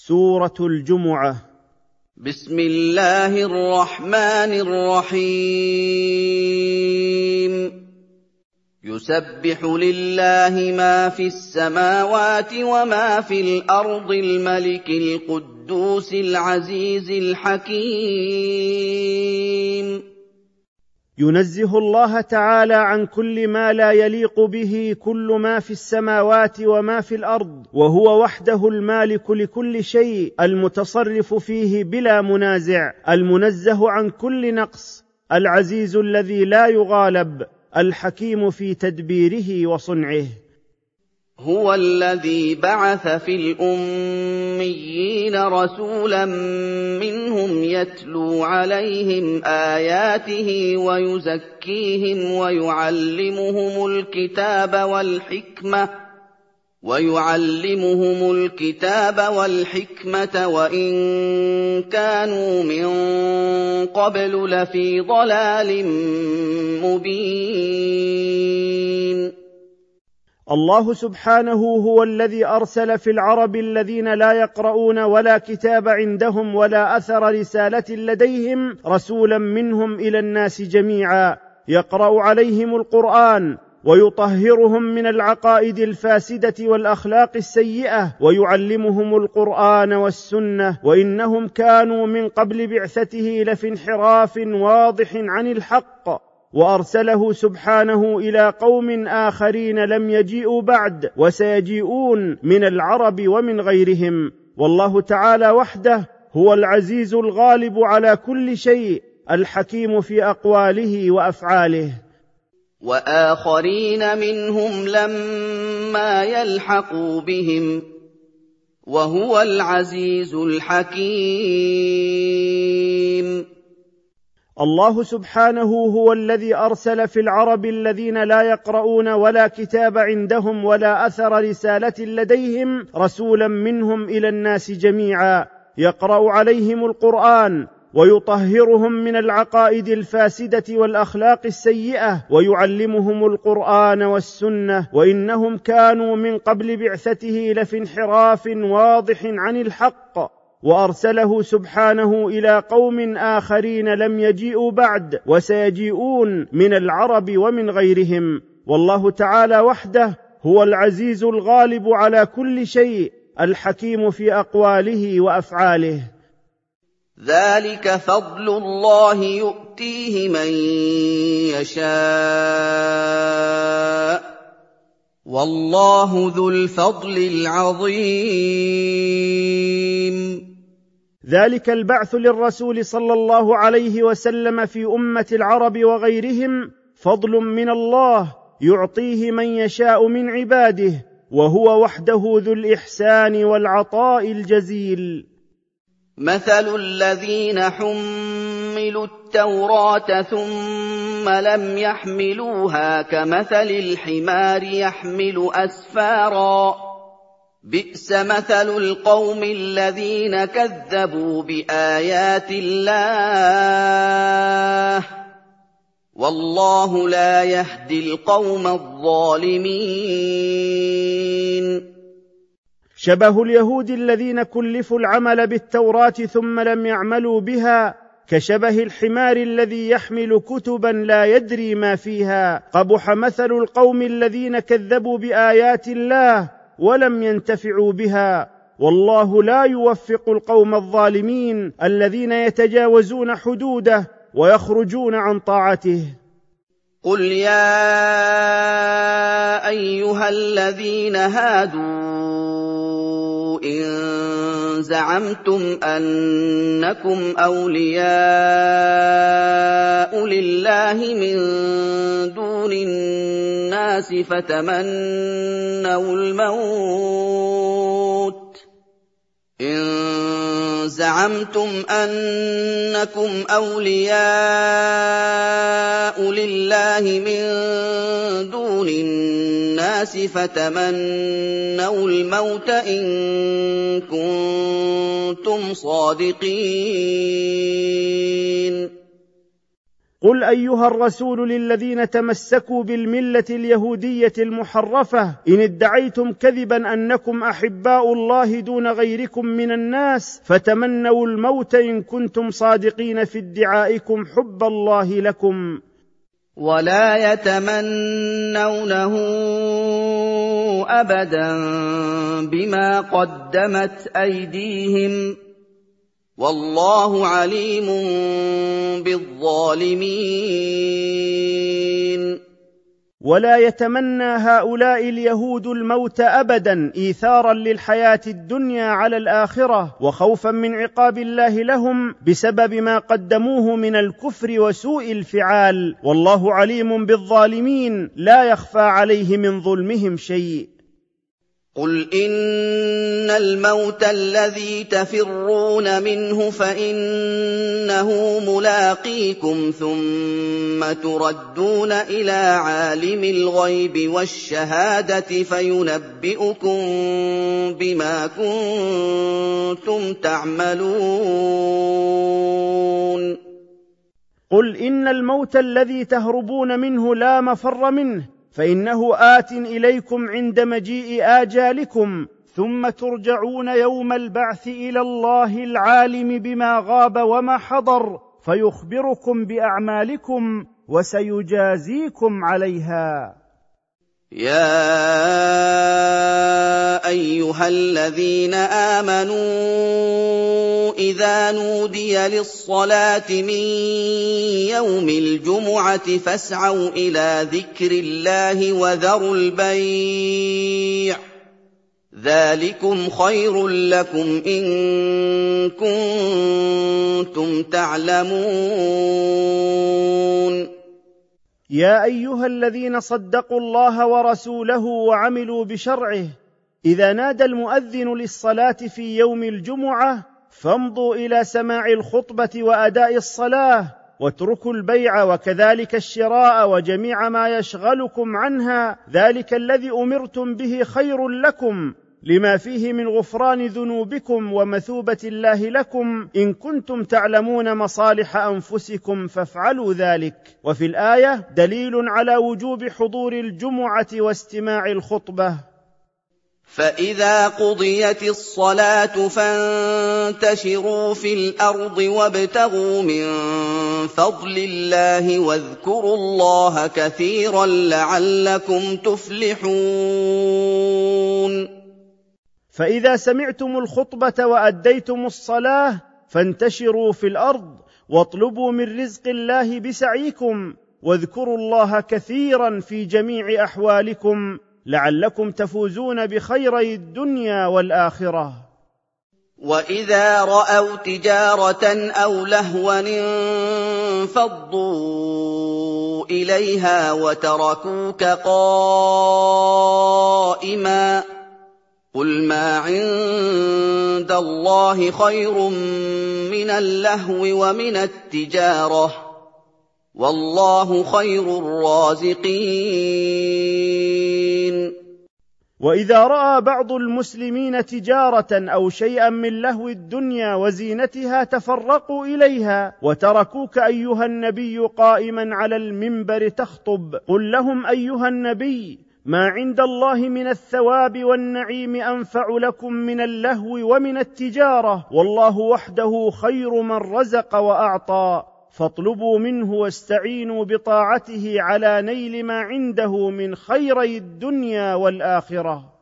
سورة الجمعة. بسم الله الرحمن الرحيم. يسبح لله ما في السماوات وما في الأرض الملك القدوس العزيز الحكيم. ينزه الله تعالى عن كل ما لا يليق به كل ما في السماوات وما في الأرض، وهو وحده المالك لكل شيء، المتصرف فيه بلا منازع، المنزه عن كل نقص، العزيز الذي لا يغالب، الحكيم في تدبيره وصنعه. هو الذي بعث في الأميين رسولا منهم يتلو عليهم آياته ويزكيهم ويعلمهم الكتاب والحكمة وإن كانوا من قبل لفي ضلال مبين. الله سبحانه هو الذي أرسل في العرب الذين لا يقرؤون ولا كتاب عندهم ولا أثر رسالة لديهم رسولا منهم إلى الناس جميعا، يقرأ عليهم القرآن ويطهرهم من العقائد الفاسدة والأخلاق السيئة، ويعلمهم القرآن والسنة، وإنهم كانوا من قبل بعثته لفي انحراف واضح عن الحق. وأرسله سبحانه إلى قوم آخرين لم يجيئوا بعد وسيجيئون من العرب ومن غيرهم. والله تعالى وحده هو العزيز الغالب على كل شيء، الحكيم في أقواله وأفعاله. وآخرين منهم لما يلحقوا بهم وهو العزيز الحكيم. الله سبحانه هو الذي أرسل في العرب الذين لا يقرؤون ولا كتاب عندهم ولا أثر رسالة لديهم رسولا منهم إلى الناس جميعا، يقرأ عليهم القرآن ويطهرهم من العقائد الفاسدة والأخلاق السيئة، ويعلمهم القرآن والسنة، وإنهم كانوا من قبل بعثته لفي انحراف واضح عن الحق. وأرسله سبحانه إلى قوم آخرين لم يجيئوا بعد وسيجيئون من العرب ومن غيرهم. والله تعالى وحده هو العزيز الغالب على كل شيء، الحكيم في أقواله وأفعاله. ذلك فضل الله يؤتيه من يشاء والله ذو الفضل العظيم. ذلك البعث للرسول صلى الله عليه وسلم في أمة العرب وغيرهم فضل من الله يعطيه من يشاء من عباده، وهو وحده ذو الإحسان والعطاء الجزيل. مثل الذين حملوا التوراة ثم لم يحملوها كمثل الحمار يحمل أسفارا، بئس مثل القوم الذين كذبوا بآيات الله والله لا يهدي القوم الظالمين. شبه اليهود الذين كلفوا العمل بالتوراة ثم لم يعملوا بها كشبه الحمار الذي يحمل كتبا لا يدري ما فيها. قبح مثل القوم الذين كذبوا بآيات الله ولم ينتفعوا بها، والله لا يوفق القوم الظالمين الذين يتجاوزون حدوده ويخرجون عن طاعته. قل يا أيها الذين هادوا إن زعمتم أنكم أولياء لله من دون الناس فتمنوا الموت إن كنتم صادقين. قل أيها الرسول للذين تمسكوا بالملة اليهودية المحرفة: إن ادعيتم كذبا أنكم أحباء الله دون غيركم من الناس فتمنوا الموت إن كنتم صادقين في ادعائكم حب الله لكم، ولا يتمنونه أبدا بما قدمت أيديهم والله عليم بالظالمين. ولا يتمنى هؤلاء اليهود الموت أبدا إيثارا للحياة الدنيا على الآخرة وخوفا من عقاب الله لهم بسبب ما قدموه من الكفر وسوء الفعال، والله عليم بالظالمين لا يخفى عليه من ظلمهم شيء. قل إن الموت الذي تفرون منه فإنه ملاقيكم ثم تردون إلى عالم الغيب والشهادة فينبئكم بما كنتم تعملون. قل إن الموت الذي تهربون منه لا مفر منه فإنه آت إليكم عند مجيء آجالكم، ثم ترجعون يوم البعث إلى الله العالم بما غاب وما حضر فيخبركم بأعمالكم وسيجازيكم عليها. يا أيها الذين آمنوا إذا نودي للصلاة من يوم الجمعة فاسعوا إلى ذكر الله وذروا البيع ذلكم خير لكم إن كنتم تعلمون. يا أيها الذين صدقوا الله ورسوله وعملوا بشرعه، إذا نادى المؤذن للصلاة في يوم الجمعة فامضوا إلى سماع الخطبة وأداء الصلاة، واتركوا البيع وكذلك الشراء وجميع ما يشغلكم عنها، ذلك الذي أمرتم به خير لكم لما فيه من غفران ذنوبكم ومثوبة الله لكم إن كنتم تعلمون مصالح أنفسكم فافعلوا ذلك. وفي الآية دليل على وجوب حضور الجمعة واستماع الخطبة. فإذا قضيت الصلاة فانتشروا في الأرض وابتغوا من فضل الله واذكروا الله كثيرا لعلكم تفلحون. فإذا سمعتم الخطبة وأديتم الصلاة فانتشروا في الأرض واطلبوا من رزق الله بسعيكم واذكروا الله كثيرا في جميع أحوالكم لعلكم تفوزون بخيري الدنيا والآخرة. وإذا رأوا تجارة أو لهوا انفضوا إليها وتركوك قائما قل ما عند الله خير من اللهو ومن التجارة والله خير الرازقين. وإذا رأى بعض المسلمين تجارة أو شيئا من لهو الدنيا وزينتها تفرقوا إليها وتركوك أيها النبي قائما على المنبر تخطب، قل لهم أيها النبي ما عند الله من الثواب والنعيم أنفع لكم من اللهو ومن التجارة، والله وحده خير من رزق وأعطى، فاطلبوا منه واستعينوا بطاعته على نيل ما عنده من خيري الدنيا والآخرة.